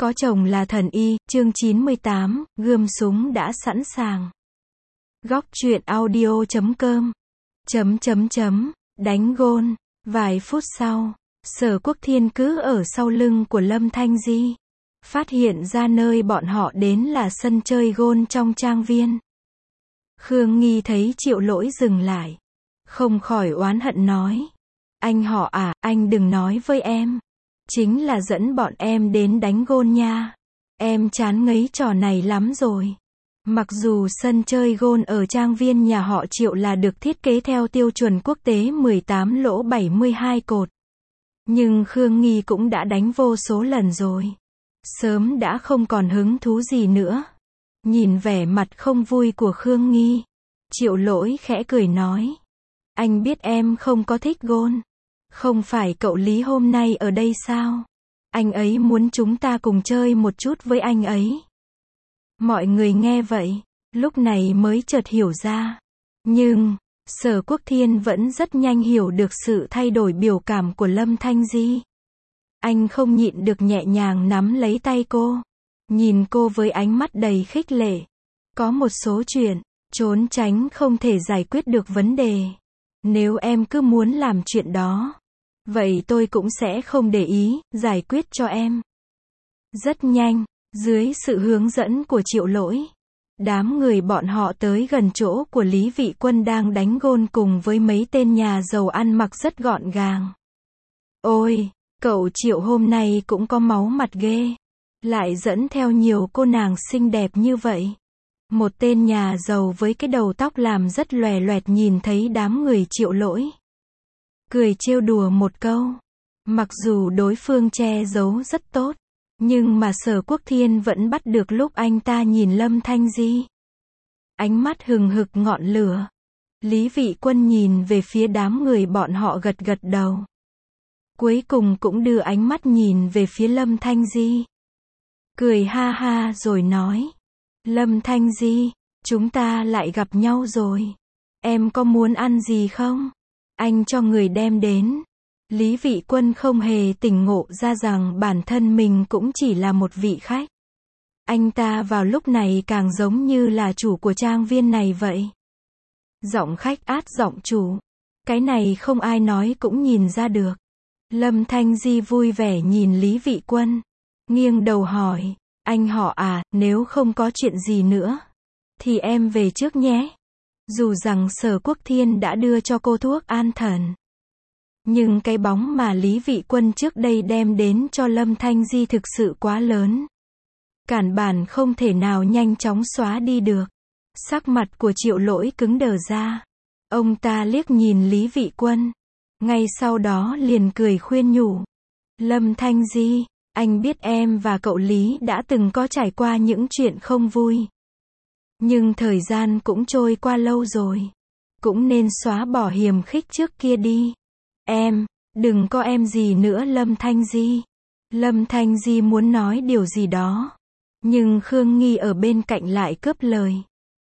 Có chồng là thần y, chương 98, gươm súng đã sẵn sàng. Góc truyện audio.com Đánh gôn. Vài phút sau, Sở Quốc Thiên cứ ở sau lưng của Lâm Thanh Di. Phát hiện ra nơi bọn họ đến là sân chơi gôn trong trang viên. Khương Nghi thấy Triệu Lỗi dừng lại, không khỏi oán hận nói. Anh họ à, anh đừng nói với em. Chính là dẫn bọn em đến đánh gôn nha. Em chán ngấy trò này lắm rồi. Mặc dù sân chơi gôn ở trang viên nhà họ Triệu là được thiết kế theo tiêu chuẩn quốc tế 18 lỗ 72 cột. Nhưng Khương Nghi cũng đã đánh vô số lần rồi. Sớm đã không còn hứng thú gì nữa. Nhìn vẻ mặt không vui của Khương Nghi, Triệu Lỗi khẽ cười nói. Anh biết em không có thích gôn. Không phải cậu Lý hôm nay ở đây sao? Anh ấy muốn chúng ta cùng chơi một chút với anh ấy. Mọi người nghe vậy, lúc này mới chợt hiểu ra. Nhưng, Sở Quốc Thiên vẫn rất nhanh hiểu được sự thay đổi biểu cảm của Lâm Thanh Di. Anh không nhịn được nhẹ nhàng nắm lấy tay cô. Nhìn cô với ánh mắt đầy khích lệ. Có một số chuyện, trốn tránh không thể giải quyết được vấn đề. Nếu em cứ muốn làm chuyện đó, vậy tôi cũng sẽ không để ý, giải quyết cho em. Rất nhanh, dưới sự hướng dẫn của Triệu Lỗi, đám người bọn họ tới gần chỗ của Lý Vị Quân đang đánh gôn cùng với mấy tên nhà giàu ăn mặc rất gọn gàng. Ôi, cậu Triệu hôm nay cũng có máu mặt ghê. Lại dẫn theo nhiều cô nàng xinh đẹp như vậy. Một tên nhà giàu với cái đầu tóc làm rất lòe loẹt nhìn thấy đám người Triệu Lỗi, cười trêu đùa một câu. Mặc dù đối phương che giấu rất tốt, nhưng mà Sở Quốc Thiên vẫn bắt được lúc anh ta nhìn Lâm Thanh Di. Ánh mắt hừng hực ngọn lửa. Lý Vị Quân nhìn về phía đám người bọn họ gật gật đầu. Cuối cùng cũng đưa ánh mắt nhìn về phía Lâm Thanh Di. Cười ha ha rồi nói. Lâm Thanh Di, chúng ta lại gặp nhau rồi. Em có muốn ăn gì không? Anh cho người đem đến. Lý Vị Quân không hề tỉnh ngộ ra rằng bản thân mình cũng chỉ là một vị khách. Anh ta vào lúc này càng giống như là chủ của trang viên này vậy. Giọng khách át giọng chủ. Cái này không ai nói cũng nhìn ra được. Lâm Thanh Di vui vẻ nhìn Lý Vị Quân. Nghiêng đầu hỏi. Anh họ à, nếu không có chuyện gì nữa, thì em về trước nhé. Dù rằng Sở Quốc Thiên đã đưa cho cô thuốc an thần, nhưng cái bóng mà Lý Vị Quân trước đây đem đến cho Lâm Thanh Di thực sự quá lớn. Cản bản không thể nào nhanh chóng xóa đi được. Sắc mặt của Triệu Lỗi cứng đờ ra. Ông ta liếc nhìn Lý Vị Quân. Ngay sau đó liền cười khuyên nhủ. Lâm Thanh Di, anh biết em và cậu Lý đã từng có trải qua những chuyện không vui. Nhưng thời gian cũng trôi qua lâu rồi. Cũng nên xóa bỏ hiềm khích trước kia đi. Em, đừng có em gì nữa Lâm Thanh Di. Lâm Thanh Di muốn nói điều gì đó. Nhưng Khương Nghi ở bên cạnh lại cướp lời.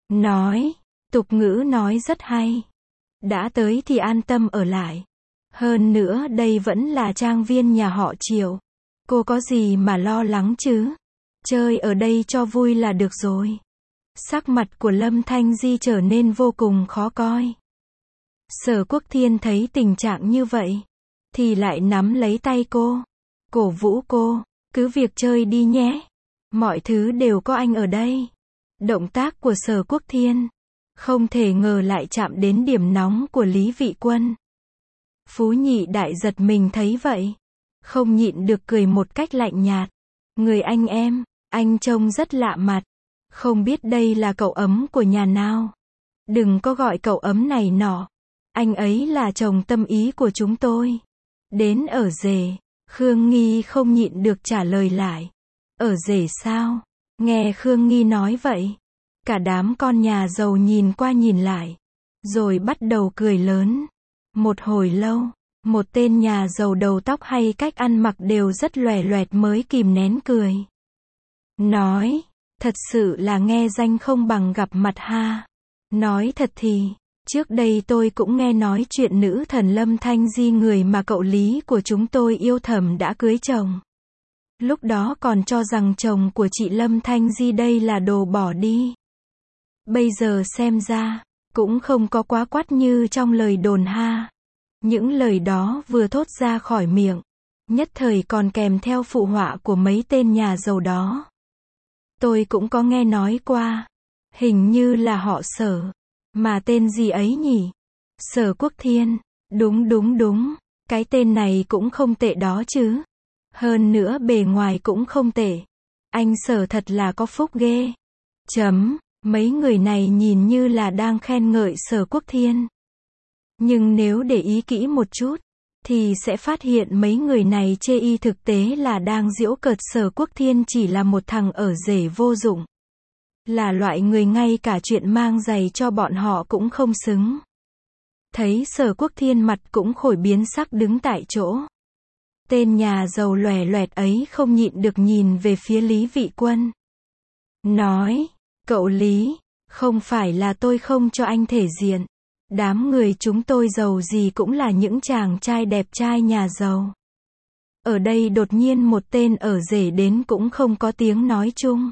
Nói, tục ngữ nói rất hay. Đã tới thì an tâm ở lại. Hơn nữa đây vẫn là trang viên nhà họ Triệu. Cô có gì mà lo lắng chứ? Chơi ở đây cho vui là được rồi. Sắc mặt của Lâm Thanh Di trở nên vô cùng khó coi. Sở Quốc Thiên thấy tình trạng như vậy, thì lại nắm lấy tay cô, cổ vũ cô, cứ việc chơi đi nhé. Mọi thứ đều có anh ở đây. Động tác của Sở Quốc Thiên, không thể ngờ lại chạm đến điểm nóng của Lý Vị Quân. Phú Nhị Đại giật mình thấy vậy, không nhịn được cười một cách lạnh nhạt. Người anh em, anh trông rất lạ mặt. Không biết đây là cậu ấm của nhà nào. Đừng có gọi cậu ấm này nọ. Anh ấy là chồng tâm ý của chúng tôi. Đến ở rể. Khương Nghi không nhịn được trả lời lại. Ở rể sao? Nghe Khương Nghi nói vậy, cả đám con nhà giàu nhìn qua nhìn lại, rồi bắt đầu cười lớn. Một hồi lâu, một tên nhà giàu đầu tóc hay cách ăn mặc đều rất lòe loẹt mới kìm nén cười. Nói, thật sự là nghe danh không bằng gặp mặt ha. Nói thật thì, trước đây tôi cũng nghe nói chuyện nữ thần Lâm Thanh Di người mà cậu Lý của chúng tôi yêu thầm đã cưới chồng. Lúc đó còn cho rằng chồng của chị Lâm Thanh Di đây là đồ bỏ đi. Bây giờ xem ra, cũng không có quá quắt như trong lời đồn ha. Những lời đó vừa thốt ra khỏi miệng, nhất thời còn kèm theo phụ họa của mấy tên nhà giàu đó. Tôi cũng có nghe nói qua, hình như là họ Sở, mà tên gì ấy nhỉ? Sở Quốc Thiên, đúng, cái tên này cũng không tệ đó chứ. Hơn nữa bề ngoài cũng không tệ. Anh Sở thật là có phúc ghê. Mấy người này nhìn như là đang khen ngợi Sở Quốc Thiên. Nhưng nếu để ý kỹ một chút, thì sẽ phát hiện mấy người này chê y thực tế là đang giễu cợt Sở Quốc Thiên chỉ là một thằng ở rể vô dụng. Là loại người ngay cả chuyện mang giày cho bọn họ cũng không xứng. Thấy Sở Quốc Thiên mặt cũng khổi biến sắc đứng tại chỗ. Tên nhà giàu lòe loẹt ấy không nhịn được nhìn về phía Lý Vị Quân. Nói, cậu Lý, không phải là tôi không cho anh thể diện. Đám người chúng tôi giàu gì cũng là những chàng trai đẹp trai nhà giàu. Ở đây đột nhiên một tên ở rể đến cũng không có tiếng nói chung.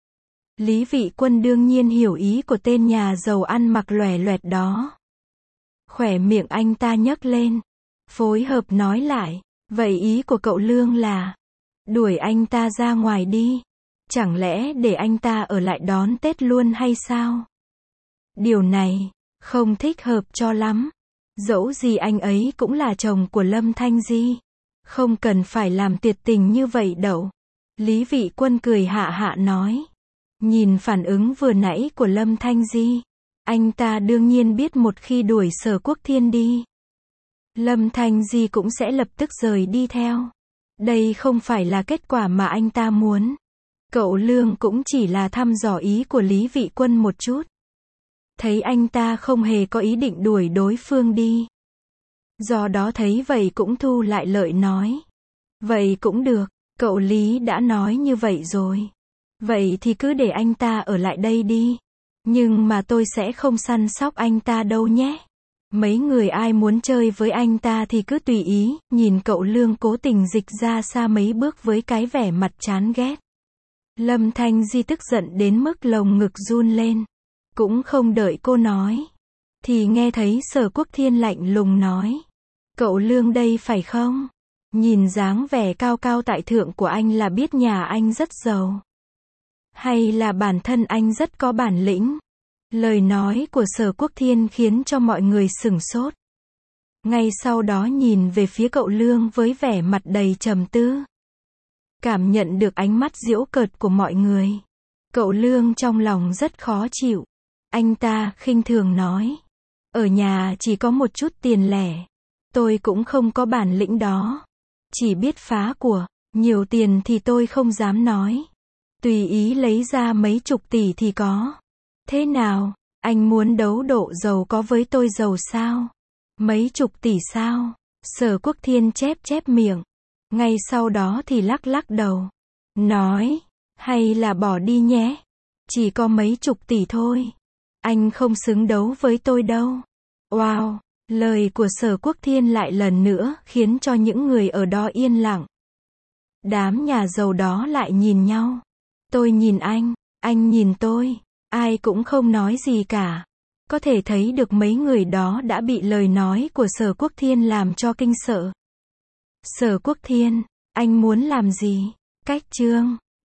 Lý Vị Quân đương nhiên hiểu ý của tên nhà giàu ăn mặc lòe loẹt đó. Khỏe miệng anh ta nhấc lên, phối hợp nói lại, vậy ý của cậu Lương là đuổi anh ta ra ngoài đi. Chẳng lẽ để anh ta ở lại đón Tết luôn hay sao? Điều này không thích hợp cho lắm. Dẫu gì anh ấy cũng là chồng của Lâm Thanh Di. Không cần phải làm tuyệt tình như vậy đâu. Lý Vị Quân cười hạ hạ nói. Nhìn phản ứng vừa nãy của Lâm Thanh Di, anh ta đương nhiên biết một khi đuổi Sở Quốc Thiên đi, Lâm Thanh Di cũng sẽ lập tức rời đi theo. Đây không phải là kết quả mà anh ta muốn. Cậu Lương cũng chỉ là thăm dò ý của Lý Vị Quân một chút. Thấy anh ta không hề có ý định đuổi đối phương đi. Do đó thấy vậy cũng thu lại lợi nói. Vậy cũng được, cậu Lý đã nói như vậy rồi. Vậy thì cứ để anh ta ở lại đây đi. Nhưng mà tôi sẽ không săn sóc anh ta đâu nhé. Mấy người ai muốn chơi với anh ta thì cứ tùy ý. Nhìn cậu Lương cố tình dịch ra xa mấy bước với cái vẻ mặt chán ghét. Lâm Thanh Di tức giận đến mức lồng ngực run lên. Cũng không đợi cô nói, thì nghe thấy Sở Quốc Thiên lạnh lùng nói. Cậu Lương đây phải không? Nhìn dáng vẻ cao cao tại thượng của anh là biết nhà anh rất giàu. Hay là bản thân anh rất có bản lĩnh? Lời nói của Sở Quốc Thiên khiến cho mọi người sửng sốt. Ngay sau đó nhìn về phía cậu Lương với vẻ mặt đầy trầm tư. Cảm nhận được ánh mắt giễu cợt của mọi người. Cậu Lương trong lòng rất khó chịu. Anh ta khinh thường nói. Ở nhà chỉ có một chút tiền lẻ. Tôi cũng không có bản lĩnh đó. Chỉ biết phá của. Nhiều tiền thì tôi không dám nói. Tùy ý lấy ra mấy chục tỷ thì có. Thế nào, anh muốn đấu độ giàu có với tôi giàu sao? Mấy chục tỷ sao? Sở Quốc Thiên chép miệng. Ngay sau đó thì lắc lắc đầu. Nói, hay là bỏ đi nhé. Chỉ có mấy chục tỷ thôi. Anh không xứng đấu với tôi đâu. Wow, lời của Sở Quốc Thiên lại lần nữa khiến cho những người ở đó yên lặng. Đám nhà giàu đó lại nhìn nhau. Tôi nhìn anh nhìn tôi. Ai cũng không nói gì cả. Có thể thấy được mấy người đó đã bị lời nói của Sở Quốc Thiên làm cho kinh sợ. Sở Quốc Thiên, anh muốn làm gì? Cách chương